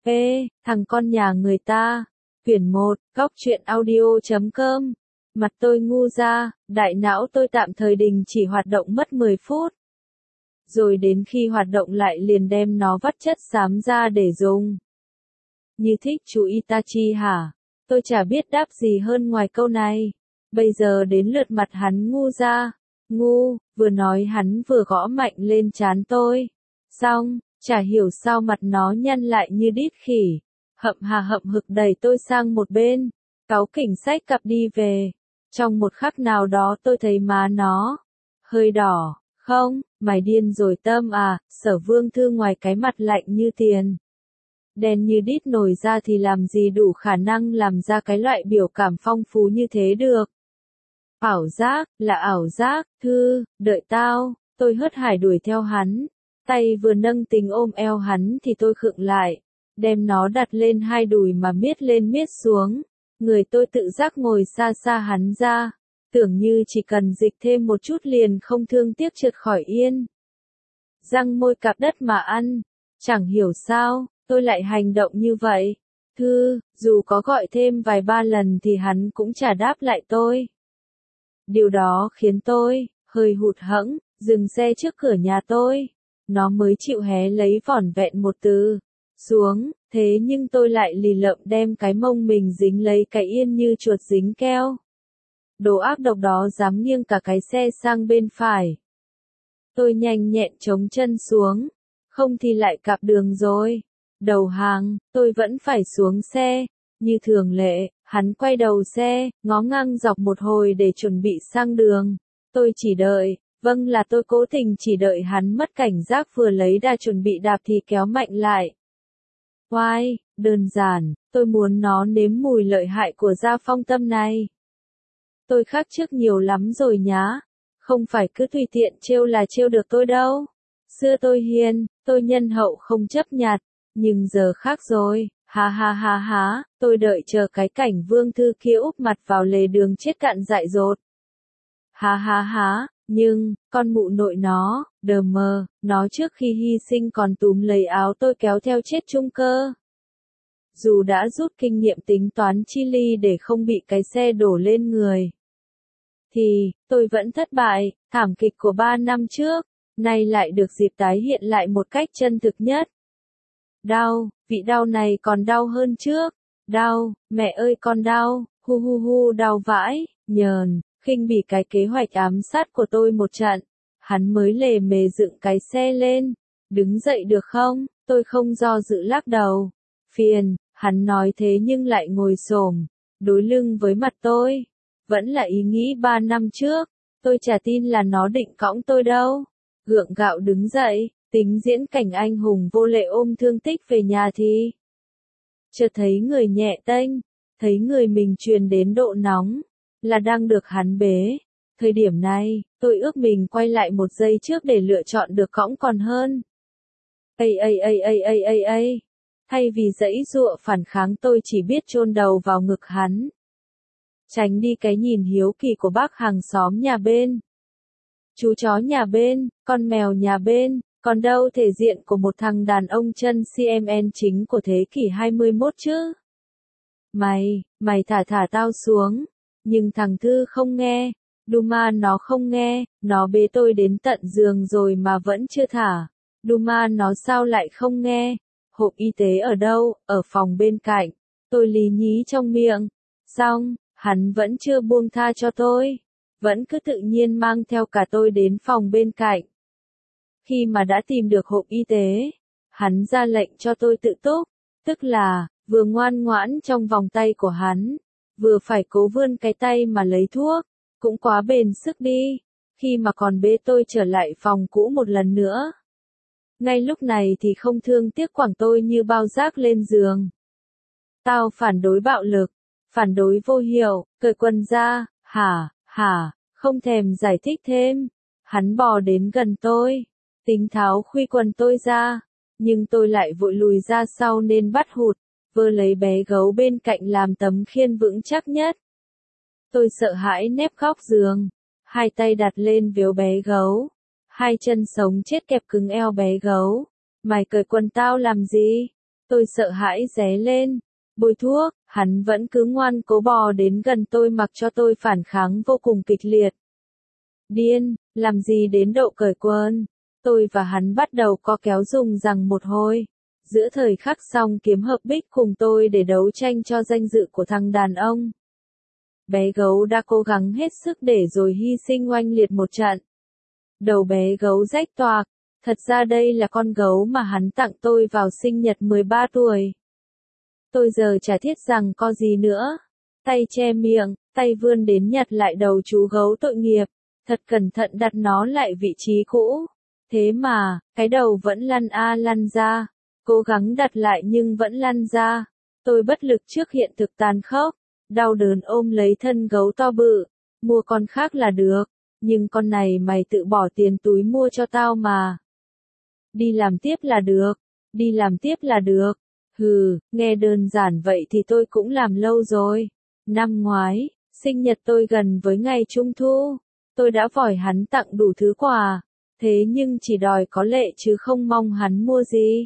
Thằng con nhà người ta. Quyển 1, Góc truyện audio.com. Mặt tôi ngu ra, đại não tôi tạm thời đình chỉ hoạt động mất 10 phút. Rồi đến khi hoạt động lại liền đem nó vắt chất xám ra để dùng. Như thích chú Itachi hả? Tôi chả biết đáp gì hơn ngoài câu này. Bây giờ đến lượt mặt hắn ngu ra. Ngu, vừa nói hắn vừa gõ mạnh lên trán tôi. Xong, chả hiểu sao mặt nó nhăn lại như đít khỉ. Hậm hực đẩy tôi sang một bên. Cáu kỉnh xách cặp đi về. Trong một khắc nào đó tôi thấy má nó hơi đỏ. Không, mày điên rồi Tâm à, Sở Vương Thư ngoài cái mặt lạnh như tiền, đen như đít nổi ra thì làm gì đủ khả năng làm ra cái loại biểu cảm phong phú như thế được. Ảo giác, là ảo giác, Thư, đợi tao, tôi hớt hải đuổi theo hắn. Tay vừa nâng tính ôm eo hắn thì tôi khựng lại, đem nó đặt lên hai đùi mà miết lên miết xuống. Người tôi tự giác ngồi xa xa hắn ra. Tưởng như chỉ cần dịch thêm một chút liền không thương tiếc trượt khỏi yên. Răng môi cạp đất mà ăn. Chẳng hiểu sao, tôi lại hành động như vậy. Thư, dù có gọi thêm vài ba lần thì hắn cũng chả đáp lại tôi. Điều đó khiến tôi hơi hụt hẫng, dừng xe trước cửa nhà tôi. Nó mới chịu hé lấy vỏn vẹn một từ xuống, thế nhưng tôi lại lì lợm đem cái mông mình dính lấy cái yên như chuột dính keo. Đồ ác độc đó dám nghiêng cả cái xe sang bên phải. Tôi nhanh nhẹn chống chân xuống, không thì lại cạp đường rồi. Đầu hàng, tôi vẫn phải xuống xe. Như thường lệ, hắn quay đầu xe, ngó ngang dọc một hồi để chuẩn bị sang đường. Tôi chỉ đợi, vâng là tôi cố tình chỉ đợi hắn mất cảnh giác vừa lấy đà chuẩn bị đạp thì kéo mạnh lại. Oai, đơn giản, tôi muốn nó nếm mùi lợi hại của Gia Phong Tâm này. Tôi khác trước nhiều lắm rồi nhá. Không phải cứ tùy tiện trêu là trêu được tôi đâu. Xưa tôi hiền, tôi nhân hậu không chấp nhặt. Nhưng giờ khác rồi, ha, tôi đợi chờ cái cảnh Vương Thư kia úp mặt vào lề đường chết cạn dại dột. Ha, nhưng, con mụ nội nó, đờ mờ, nó trước khi hy sinh còn túm lấy áo tôi kéo theo chết chung cơ. Dù đã rút kinh nghiệm tính toán chi ly để không bị cái xe đổ lên người, thì, tôi vẫn thất bại. Thảm kịch của 3 năm trước, nay lại được dịp tái hiện lại một cách chân thực nhất. Đau, vị đau này còn đau hơn trước. Đau, mẹ ơi con đau, hu đau vãi, nhờn, khinh bỉ cái kế hoạch ám sát của tôi một trận. Hắn mới lề mề dựng cái xe lên. Đứng dậy được không? Tôi không do dự lắc đầu. Phiền, hắn nói thế nhưng lại ngồi xổm, đối lưng với mặt tôi. Vẫn là ý nghĩ 3 năm trước, tôi chả tin là nó định cõng tôi đâu. Gượng gạo đứng dậy, tính diễn cảnh anh hùng vô lệ ôm thương tích về nhà thì chợt thấy người nhẹ tênh, thấy người mình truyền đến độ nóng, là đang được hắn bế. Thời điểm này, tôi ước mình quay lại một giây trước để lựa chọn được cõng còn hơn. Ây. Thay vì giãy giụa phản kháng tôi chỉ biết chôn đầu vào ngực hắn. Tránh đi cái nhìn hiếu kỳ của bác hàng xóm nhà bên. Chú chó nhà bên, con mèo nhà bên, còn đâu thể diện của một thằng đàn ông chân CMN chính của thế kỷ 21 chứ. Mày thả tao xuống. Nhưng thằng Thư không nghe. Duma nó không nghe, nó bế tôi đến tận giường rồi mà vẫn chưa thả. Duma nó sao lại không nghe? Hộp y tế ở đâu? Ở phòng bên cạnh. Tôi lý nhí trong miệng. Xong, hắn vẫn chưa buông tha cho tôi. Vẫn cứ tự nhiên mang theo cả tôi đến phòng bên cạnh. Khi mà đã tìm được hộp y tế, hắn ra lệnh cho tôi tự túc. Tức là, vừa ngoan ngoãn trong vòng tay của hắn, vừa phải cố vươn cái tay mà lấy thuốc. Cũng quá bền sức đi. Khi mà còn bế tôi trở lại phòng cũ một lần nữa. Ngay lúc này thì không thương tiếc quẳng tôi như bao rác lên giường. Tao phản đối bạo lực, phản đối vô hiệu, cởi quần ra, hả, không thèm giải thích thêm. Hắn bò đến gần tôi, tính tháo khuy quần tôi ra, nhưng tôi lại vội lùi ra sau nên bắt hụt, vơ lấy bé gấu bên cạnh làm tấm khiên vững chắc nhất. Tôi sợ hãi nép góc giường, hai tay đặt lên véo bé gấu, hai chân sống chết kẹp cứng eo bé gấu. Mày cởi quần tao làm gì? Tôi sợ hãi ré lên. Bôi thuốc, hắn vẫn cứ ngoan cố bò đến gần tôi mặc cho tôi phản kháng vô cùng kịch liệt. Điên, làm gì đến độ cởi quần. Tôi và hắn bắt đầu co kéo dùng rằng một hồi. Giữa thời khắc song kiếm hợp bích cùng tôi để đấu tranh cho danh dự của thằng đàn ông. Bé gấu đã cố gắng hết sức để rồi hy sinh oanh liệt một trận. Đầu bé gấu rách toạc. Thật ra đây là con gấu mà hắn tặng tôi vào sinh nhật 13 tuổi. Tôi giờ chả thiết rằng có gì nữa. Tay che miệng, tay vươn đến nhặt lại đầu chú gấu tội nghiệp. Thật cẩn thận đặt nó lại vị trí cũ. Thế mà, cái đầu vẫn lăn lăn ra. Cố gắng đặt lại nhưng vẫn lăn ra. Tôi bất lực trước hiện thực tàn khốc. Đau đớn ôm lấy thân gấu to bự. Mua con khác là được. Nhưng con này mày tự bỏ tiền túi mua cho tao mà. Đi làm tiếp là được. Đi làm tiếp là được. Hừ, nghe đơn giản vậy thì tôi cũng làm lâu rồi. Năm ngoái, sinh nhật tôi gần với ngày Trung Thu. Tôi đã vòi hắn tặng đủ thứ quà. Thế nhưng chỉ đòi có lệ chứ không mong hắn mua gì.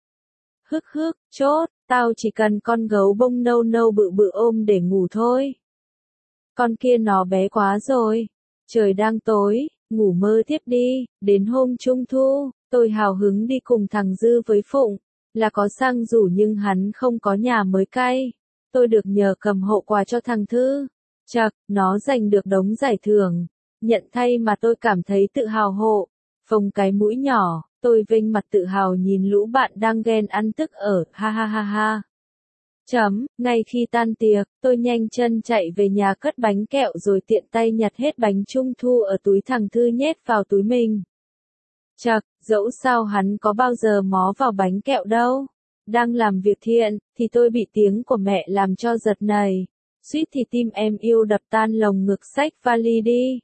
Chốt, tao chỉ cần con gấu bông nâu nâu bự bự ôm để ngủ thôi. Con kia nó bé quá rồi. Trời đang tối, ngủ mơ tiếp đi. Đến hôm Trung Thu, tôi hào hứng đi cùng thằng Dư với Phụng. Là có sang rủ nhưng hắn không có nhà mới cay. Tôi được nhờ cầm hộ quà cho thằng Thư. Chậc, nó giành được đống giải thưởng. Nhận thay mà tôi cảm thấy tự hào hộ. Phồng cái mũi nhỏ, tôi vênh mặt tự hào nhìn lũ bạn đang ghen ăn tức ở, ha ha ha ha. Ngay khi tan tiệc, tôi nhanh chân chạy về nhà cất bánh kẹo rồi tiện tay nhặt hết bánh trung thu ở túi thằng Thư nhét vào túi mình. Dẫu sao hắn có bao giờ mó vào bánh kẹo đâu. Đang làm việc thiện, thì tôi bị tiếng của mẹ làm cho giật nảy. Suýt thì tim em yêu đập tan lồng ngực xách vali đi.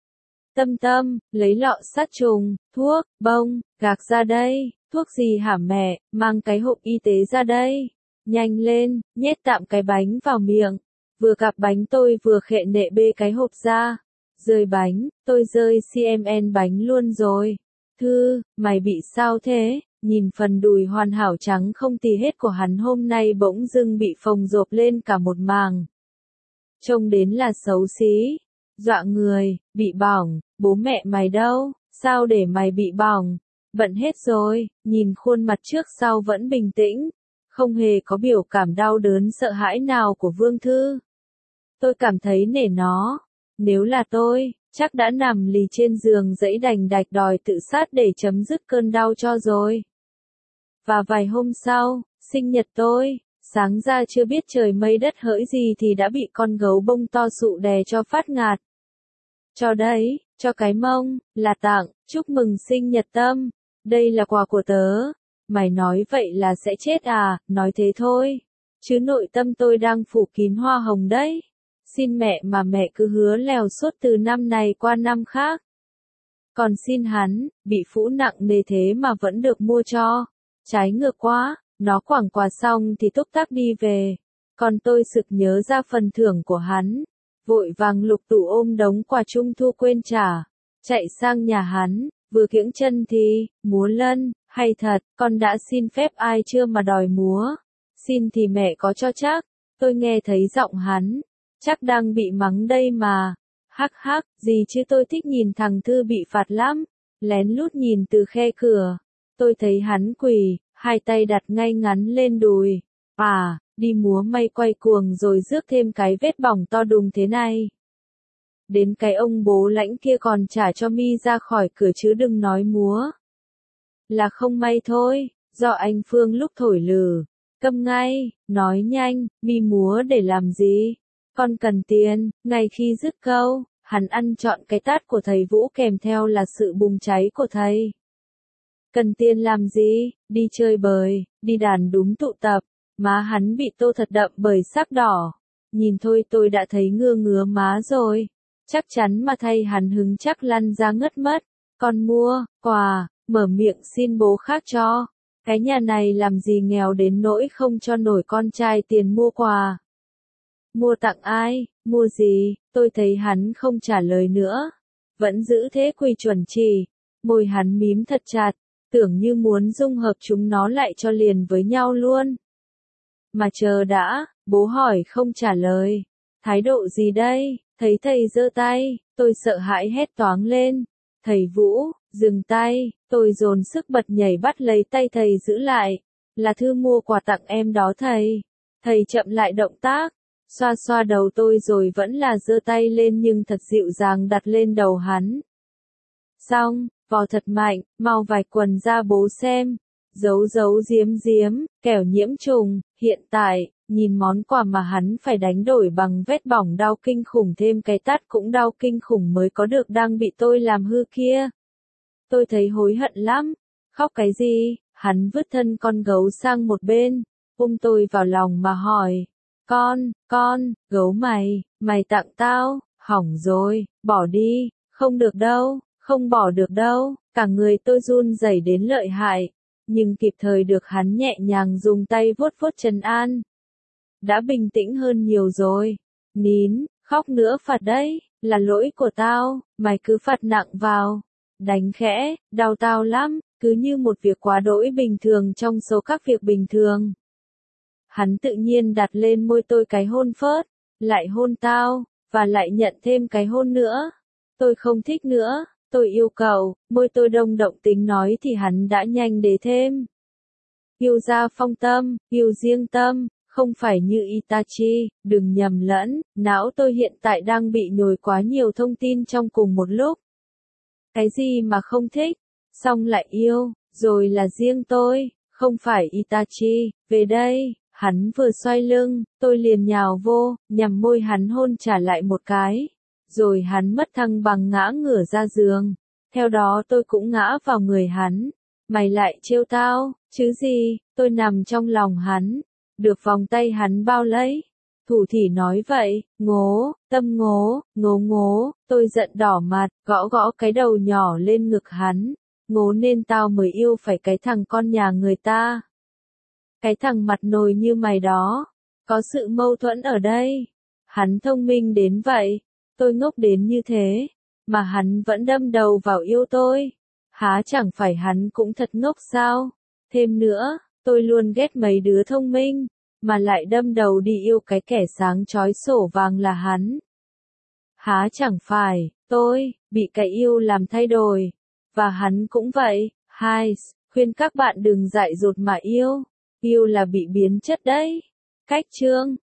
Tâm, lấy lọ sát trùng, thuốc, bông, gạc ra đây. Thuốc gì hả mẹ, mang cái hộp y tế ra đây. Nhanh lên, nhét tạm cái bánh vào miệng. Vừa gặp bánh tôi vừa khệ nệ bê cái hộp ra. Rơi bánh, tôi rơi CMN bánh luôn rồi. Thư, mày bị sao thế? Nhìn phần đùi hoàn hảo trắng không tì hết của hắn hôm nay bỗng dưng bị phồng rộp lên cả một màng. Trông đến là xấu xí. Dọa người, bị bỏng, bố mẹ mày đâu? Sao để mày bị bỏng? Bận hết rồi, nhìn khuôn mặt trước sau vẫn bình tĩnh. Không hề có biểu cảm đau đớn sợ hãi nào của Vương Thư. Tôi cảm thấy nể nó. Nếu là tôi, chắc đã nằm lì trên giường dãy đành đạch đòi tự sát để chấm dứt cơn đau cho rồi. Và vài hôm sau, sinh nhật tôi, sáng ra chưa biết trời mây đất hỡi gì thì đã bị con gấu bông to sụ đè cho phát ngạt. Cho đấy, cho cái mông, là tặng, chúc mừng sinh nhật Tâm, đây là quà của tớ. Mày nói vậy là sẽ chết à, nói thế thôi. Chứ nội tâm tôi đang phủ kín hoa hồng đấy. Xin mẹ mà mẹ cứ hứa lèo suốt từ năm này qua năm khác. Còn xin hắn, bị phũ nặng nề thế mà vẫn được mua cho. Trái ngược quá, nó quẳng quà xong thì túc tắc đi về. Còn tôi sực nhớ ra phần thưởng của hắn. Vội vàng lục tủ ôm đống quà trung thu quên trả. Chạy sang nhà hắn, vừa kiễng chân thì, múa lân, hay thật, con đã xin phép ai chưa mà đòi múa. Xin thì mẹ có cho chắc, tôi nghe thấy giọng hắn. Chắc đang bị mắng đây mà. Hắc, gì chứ tôi thích nhìn thằng Thư bị phạt lắm. Lén lút nhìn từ khe cửa. Tôi thấy hắn quỳ, hai tay đặt ngay ngắn lên đùi. Đi múa may quay cuồng rồi rước thêm cái vết bỏng to đùng thế này. Đến cái ông bố lãnh kia còn trả cho mi ra khỏi cửa chứ đừng nói múa. Là không may thôi, do anh Phương lúc thổi lừ. Câm ngay, nói nhanh, mi múa để làm gì? Con cần tiền. Ngay khi dứt câu, hắn ăn trọn cái tát của thầy Vũ kèm theo là sự bùng cháy của thầy. Cần tiền làm gì? Đi chơi bời, đi đàn đúng tụ tập. Má hắn bị tô thật đậm bởi sắc đỏ. Nhìn thôi tôi đã thấy ngứa má rồi. Chắc chắn mà thay hắn hứng chắc lăn ra ngất mất. Con mua, quà, mở miệng xin bố khác cho. Cái nhà này làm gì nghèo đến nỗi không cho nổi con trai tiền mua quà. Mua tặng ai, mua gì, tôi thấy hắn không trả lời nữa. Vẫn giữ thế quy chuẩn chỉ. Môi hắn mím thật chặt, tưởng như muốn dung hợp chúng nó lại cho liền với nhau luôn. Mà chờ đã, bố hỏi không trả lời. Thái độ gì đây? Thấy thầy giơ tay, tôi sợ hãi hét toáng lên. Thầy Vũ, dừng tay, tôi dồn sức bật nhảy bắt lấy tay thầy giữ lại. Là thư mua quà tặng em đó thầy. Thầy chậm lại động tác, xoa xoa đầu tôi rồi vẫn là giơ tay lên nhưng thật dịu dàng đặt lên đầu hắn. Xong, vò thật mạnh, mau vạch quần ra bố xem. Giấu giấu giếm giếm, kẻo nhiễm trùng, hiện tại, nhìn món quà mà hắn phải đánh đổi bằng vết bỏng đau kinh khủng thêm cái tát cũng đau kinh khủng mới có được đang bị tôi làm hư kia. Tôi thấy hối hận lắm, khóc cái gì, hắn vứt thân con gấu sang một bên, ôm tôi vào lòng mà hỏi, con, gấu mày tặng tao, hỏng rồi, bỏ đi, không được đâu, không bỏ được đâu, cả người tôi run rẩy đến lợi hại. Nhưng kịp thời được hắn nhẹ nhàng dùng tay vuốt vuốt trấn an. Đã bình tĩnh hơn nhiều rồi. Nín, khóc nữa phạt đấy, là lỗi của tao, mày cứ phạt nặng vào. Đánh khẽ, đau tao lắm, cứ như một việc quá đỗi bình thường trong số các việc bình thường. Hắn tự nhiên đặt lên môi tôi cái hôn phớt, lại hôn tao, và lại nhận thêm cái hôn nữa. Tôi không thích nữa. Tôi yêu cầu, môi tôi đông động tính nói thì hắn đã nhanh để thêm. Yêu ra phong tâm, yêu riêng tâm, không phải như Itachi, đừng nhầm lẫn, não tôi hiện tại đang bị nhồi quá nhiều thông tin trong cùng một lúc. Cái gì mà không thích, xong lại yêu, rồi là riêng tôi, không phải Itachi, về đây, hắn vừa xoay lưng, tôi liền nhào vô, nhằm môi hắn hôn trả lại một cái. Rồi hắn mất thăng bằng ngã ngửa ra giường. Theo đó tôi cũng ngã vào người hắn. Mày lại trêu tao, chứ gì, tôi nằm trong lòng hắn. Được vòng tay hắn bao lấy. Thủ thỉ nói vậy, tâm ngố, tôi giận đỏ mặt, gõ gõ cái đầu nhỏ lên ngực hắn. Ngố nên tao mới yêu phải cái thằng con nhà người ta. Cái thằng mặt nồi như mày đó. Có sự mâu thuẫn ở đây. Hắn thông minh đến vậy. Tôi ngốc đến như thế, mà hắn vẫn đâm đầu vào yêu tôi. Há chẳng phải hắn cũng thật ngốc sao? Thêm nữa, tôi luôn ghét mấy đứa thông minh, mà lại đâm đầu đi yêu cái kẻ sáng chói sổ vàng là hắn. Há chẳng phải, tôi, bị cái yêu làm thay đổi. Và hắn cũng vậy. Hai, khuyên các bạn đừng dại dột mà yêu. Yêu là bị biến chất đấy. Cách chương